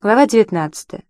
Глава 19.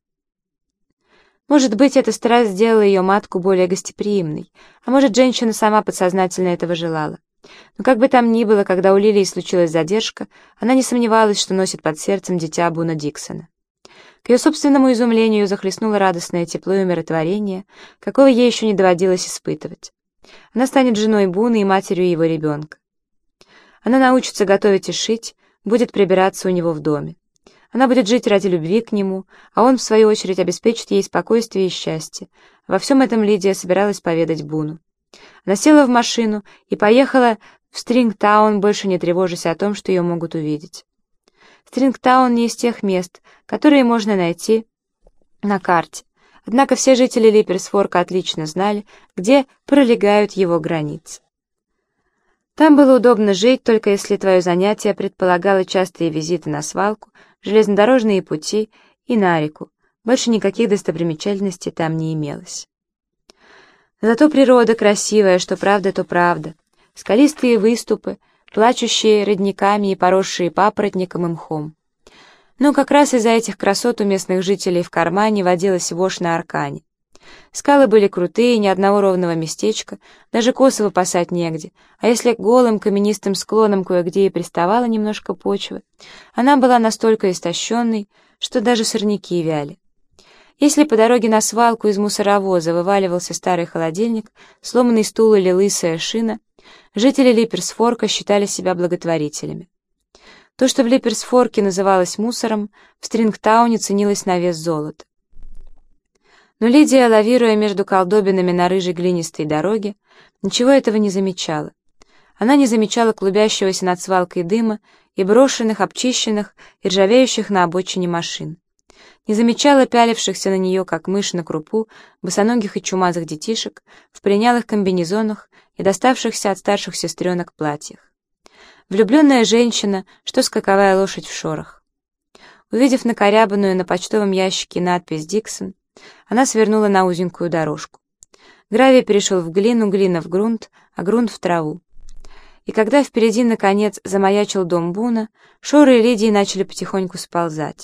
Может быть, эта страсть сделала ее матку более гостеприимной, а может, женщина сама подсознательно этого желала. Но как бы там ни было, когда у Лилии случилась задержка, она не сомневалась, что носит под сердцем дитя Буна Диксона. К ее собственному изумлению ее захлестнуло радостное тепло и умиротворение, какого ей еще не доводилось испытывать. Она станет женой Буна и матерью его ребенка. Она научится готовить и шить, будет прибираться у него в доме. Она будет жить ради любви к нему, а он, в свою очередь, обеспечит ей спокойствие и счастье. Во всем этом Лидия собиралась поведать Буну. Она села в машину и поехала в Стрингтаун, больше не тревожась о том, что ее могут увидеть. Стрингтаун не из тех мест, которые можно найти на карте, однако все жители Липерсфорка отлично знали, где пролегают его границы. Там было удобно жить, только если твое занятие предполагало частые визиты на свалку, железнодорожные пути и на реку. Больше никаких достопримечательностей там не имелось. Зато природа красивая, что правда, то правда. Скалистые выступы, плачущие родниками и поросшие папоротником и мхом. Но как раз из-за этих красот у местных жителей в кармане водилась вошь на аркане. Скалы были крутые, ни одного ровного местечка, даже косы выпасать негде, а если голым каменистым склоном кое-где и приставала немножко почвы, она была настолько истощенной, что даже сорняки вяли. Если по дороге на свалку из мусоровоза вываливался старый холодильник, сломанный стул или лысая шина, жители Липерсфорка считали себя благотворителями. То, что в Липерсфорке называлось мусором, в Стрингтауне ценилось на вес золота. Но Лидия, лавируя между колдобинами на рыжей глинистой дороге, ничего этого не замечала. Она не замечала клубящегося над свалкой дыма и брошенных, обчищенных и ржавеющих на обочине машин. Не замечала пялившихся на нее, как мышь на крупу, босоногих и чумазых детишек в полинялых комбинезонах и доставшихся от старших сестренок платьях. Влюбленная женщина, что скаковая лошадь в шорах. Увидев накорябанную на почтовом ящике надпись «Диксон», она свернула на узенькую дорожку. Гравий перешел в глину, глина в грунт, а грунт в траву. И когда впереди, наконец, замаячил дом Буна, шоры и Лидии начали потихоньку сползать.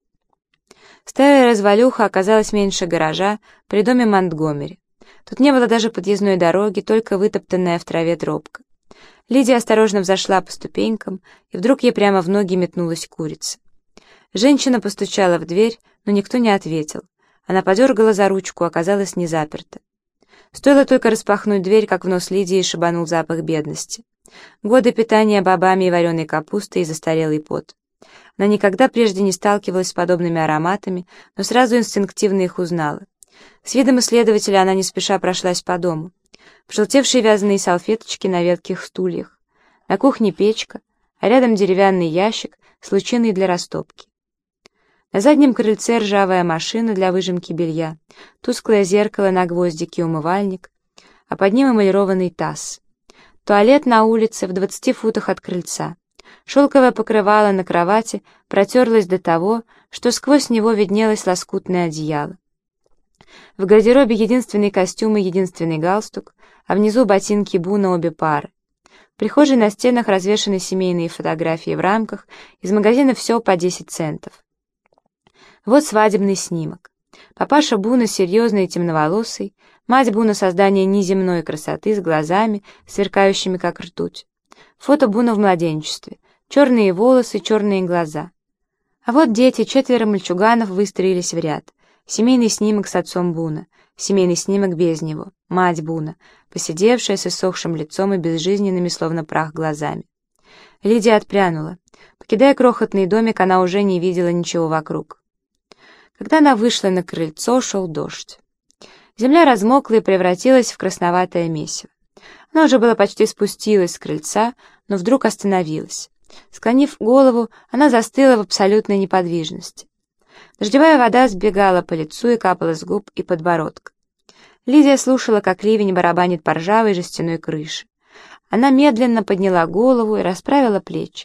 Старая развалюха оказалась меньше гаража при доме Монтгомери. Тут не было даже подъездной дороги, только вытоптанная в траве тропка. Лидия осторожно взошла по ступенькам, и вдруг ей прямо в ноги метнулась курица. Женщина постучала в дверь, но никто не ответил. Она подергала за ручку, оказалось не заперто. Стоило только распахнуть дверь, как в нос Лидии шибанул запах бедности. Годы питания бобами и вареной капустой и застарелый пот. Она никогда прежде не сталкивалась с подобными ароматами, но сразу инстинктивно их узнала. С видом исследователя она не спеша прошлась по дому. Пожелтевшие вязаные салфеточки на ветких стульях. На кухне печка, а рядом деревянный ящик с лучиной для растопки. На заднем крыльце ржавая машина для выжимки белья, тусклое зеркало на гвоздике, умывальник, а под ним эмалированный таз. Туалет на улице в 20 футах от крыльца. Шелковое покрывало на кровати протерлось до того, что сквозь него виднелось лоскутное одеяло. В гардеробе единственный костюм и единственный галстук, а внизу ботинки Буна обе пары. В прихожей на стенах развешаны семейные фотографии в рамках, из магазина все по 10 центов. Вот свадебный снимок. Папаша Буна серьезный и темноволосый, мать Буна создание неземной красоты с глазами, сверкающими как ртуть. Фото Буна в младенчестве. Черные волосы, черные глаза. А вот дети, 4 мальчуганов выстроились в ряд. Семейный снимок с отцом Буна, семейный снимок без него, мать Буна, посидевшая с иссохшим лицом и безжизненными, словно прах, глазами. Лидия отпрянула. Покидая крохотный домик, она уже не видела ничего вокруг. Когда она вышла на крыльцо, шел дождь. Земля размокла и превратилась в красноватое месиво. Она уже была почти спустилась с крыльца, но вдруг остановилась. Склонив голову, она застыла в абсолютной неподвижности. Дождевая вода сбегала по лицу и капала с губ и подбородка. Лидия слушала, как ливень барабанит по ржавой жестяной крыше. Она медленно подняла голову и расправила плечи.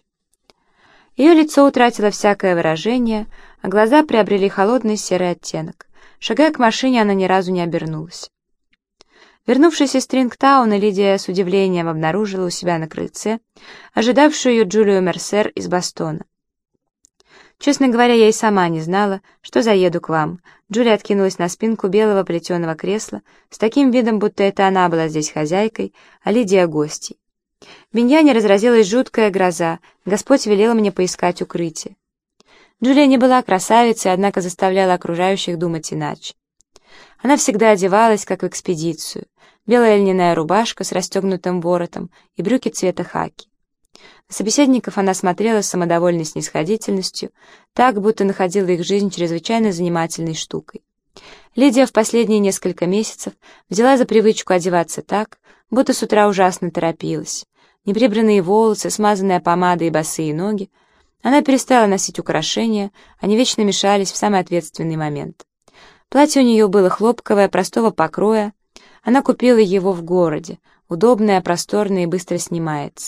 Ее лицо утратило всякое выражение, а глаза приобрели холодный серый оттенок. Шагая к машине, она ни разу не обернулась. Вернувшись из Стрингтауна, Лидия с удивлением обнаружила у себя на крыльце ожидавшую ее Джулию Мерсер из Бостона. Честно говоря, я и сама не знала, что заеду к вам». Джулия откинулась на спинку белого плетеного кресла с таким видом, будто это она была здесь хозяйкой, а Лидия — гостьей. В Виньяне разразилась жуткая гроза, Господь велел мне поискать укрытие. Джулия не была красавицей, однако заставляла окружающих думать иначе. Она всегда одевалась, как в экспедицию. Белая льняная рубашка с расстегнутым воротом и брюки цвета хаки. На собеседников она смотрела с самодовольной снисходительностью, так, будто находила их жизнь чрезвычайно занимательной штукой. Лидия в последние несколько месяцев взяла за привычку одеваться так, будто с утра ужасно торопилась. Неприбранные волосы, смазанная помада и босые ноги. Она перестала носить украшения, они вечно мешались в самый ответственный момент. Платье у нее было хлопковое, простого покроя. Она купила его в городе, удобное, просторное и быстро снимается.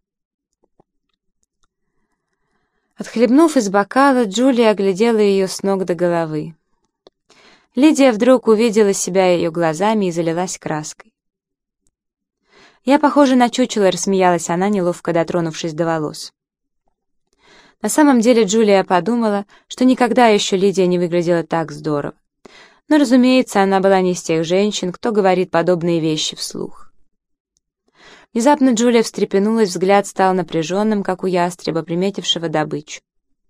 Отхлебнув из бокала, Джулия оглядела ее с ног до головы. Лидия вдруг увидела себя ее глазами и залилась краской. «Я похожа на чучело», — рассмеялась она, неловко дотронувшись до волос. На самом деле Джулия подумала, что никогда еще Лидия не выглядела так здорово. Но, разумеется, она была не из тех женщин, кто говорит подобные вещи вслух. Внезапно Джулия встрепенулась, взгляд стал напряженным, как у ястреба, приметившего добычу.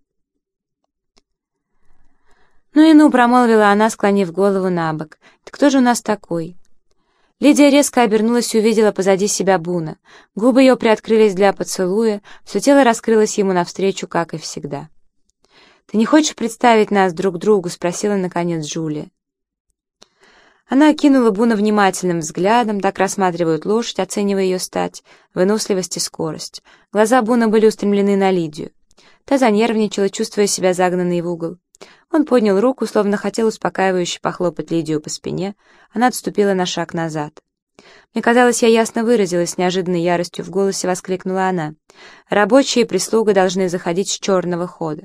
«Ну и ну», — промолвила она, склонив голову на бок. «Ты кто же у нас такой?» Лидия резко обернулась и увидела позади себя Буна. Губы ее приоткрылись для поцелуя, все тело раскрылось ему навстречу, как и всегда. «Ты не хочешь представить нас друг другу?» — спросила, наконец, Джулия. Она окинула Буна внимательным взглядом, так рассматривают лошадь, оценивая ее стать, выносливость и скорость. Глаза Буна были устремлены на Лидию. Та занервничала, чувствуя себя загнанной в угол. Он поднял руку, словно хотел успокаивающе похлопать Лидию по спине. Она отступила на шаг назад. «Мне казалось, я ясно выразилась», — с неожиданной яростью в голосе воскликнула она. «Рабочие и прислуга должны заходить с черного хода».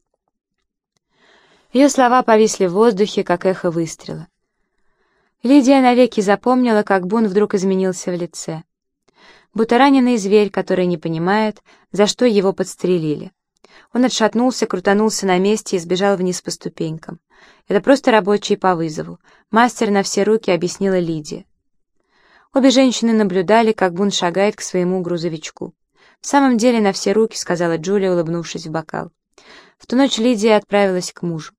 Ее слова повисли в воздухе, как эхо выстрела. Лидия навеки запомнила, как Бун вдруг изменился в лице. Будто раненый зверь, который не понимает, за что его подстрелили. Он отшатнулся, крутанулся на месте и сбежал вниз по ступенькам. «Это просто рабочие по вызову. Мастер на все руки», — объяснила Лидия. Обе женщины наблюдали, как Бун шагает к своему грузовичку. «В самом деле на все руки», — сказала Джулия, улыбнувшись в бокал. В ту ночь Лидия отправилась к мужу.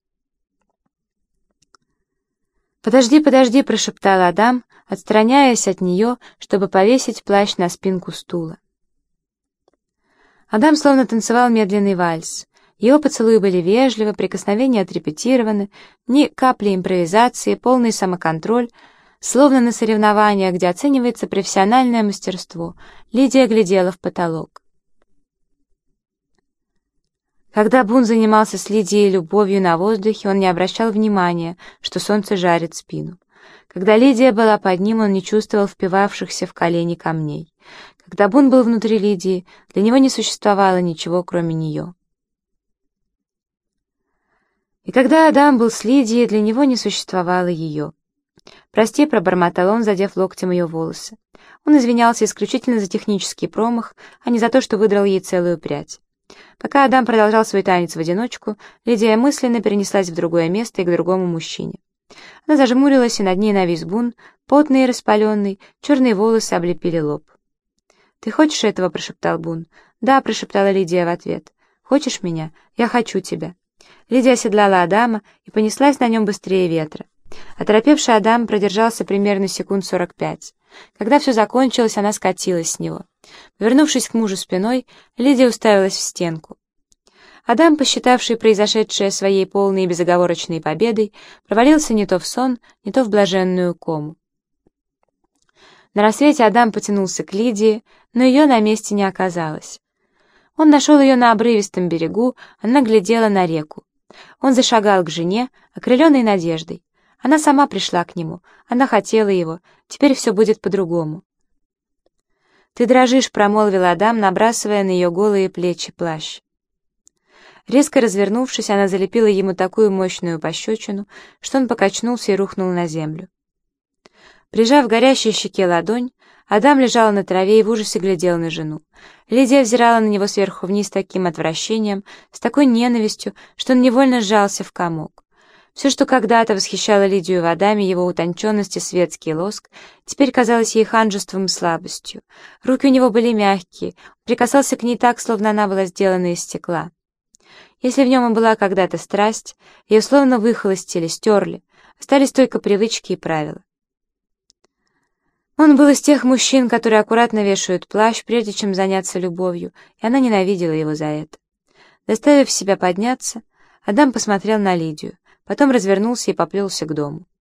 «Подожди, подожди», — прошептал Адам, отстраняясь от нее, чтобы повесить плащ на спинку стула. Адам словно танцевал медленный вальс. Его поцелуи были вежливы, прикосновения отрепетированы, ни капли импровизации, полный самоконтроль, словно на соревнованиях, где оценивается профессиональное мастерство. Лидия глядела в потолок. Когда Бун занимался с Лидией любовью на воздухе, он не обращал внимания, что солнце жарит спину. Когда Лидия была под ним, он не чувствовал впивавшихся в колени камней. Когда Бун был внутри Лидии, для него не существовало ничего, кроме нее. И когда Адам был с Лидией, для него не существовало ее. «Прости», — пробормотал он, задев локтем ее волосы. Он извинялся исключительно за технический промах, а не за то, что выдрал ей целую прядь. Пока Адам продолжал свой танец в одиночку, Лидия мысленно перенеслась в другое место и к другому мужчине. Она зажмурилась, и над ней навис Бун, потный и распаленный, черные волосы облепили лоб. «Ты хочешь этого?» — прошептал Бун. «Да», — прошептала Лидия в ответ. «Хочешь меня? Я хочу тебя». Лидия оседлала Адама и понеслась на нем быстрее ветра. Оторопевший Адам продержался примерно секунд 45. Когда все закончилось, она скатилась с него. Повернувшись к мужу спиной, Лидия уставилась в стенку. Адам, посчитавший произошедшее своей полной и безоговорочной победой, провалился не то в сон, не то в блаженную кому. На рассвете Адам потянулся к Лидии, но ее на месте не оказалось. Он нашел ее на обрывистом берегу, она глядела на реку. Он зашагал к жене, окрыленной надеждой. Она сама пришла к нему, она хотела его, теперь все будет по-другому. «Ты дрожишь», — промолвил Адам, набрасывая на ее голые плечи плащ. Резко развернувшись, она залепила ему такую мощную пощечину, что он покачнулся и рухнул на землю. Прижав к горящей щеке ладонь, Адам лежал на траве и в ужасе глядел на жену. Лидия взирала на него сверху вниз с таким отвращением, с такой ненавистью, что он невольно сжался в комок. Все, что когда-то восхищало Лидию в Адаме, его утонченность и светский лоск, теперь казалось ей ханжеством и слабостью. Руки у него были мягкие, он прикасался к ней так, словно она была сделана из стекла. Если в нем и была когда-то страсть, ее словно выхолостили, стерли, остались только привычки и правила. Он был из тех мужчин, которые аккуратно вешают плащ, прежде чем заняться любовью, и она ненавидела его за это. Заставив себя подняться, Адам посмотрел на Лидию, потом развернулся и поплелся к дому.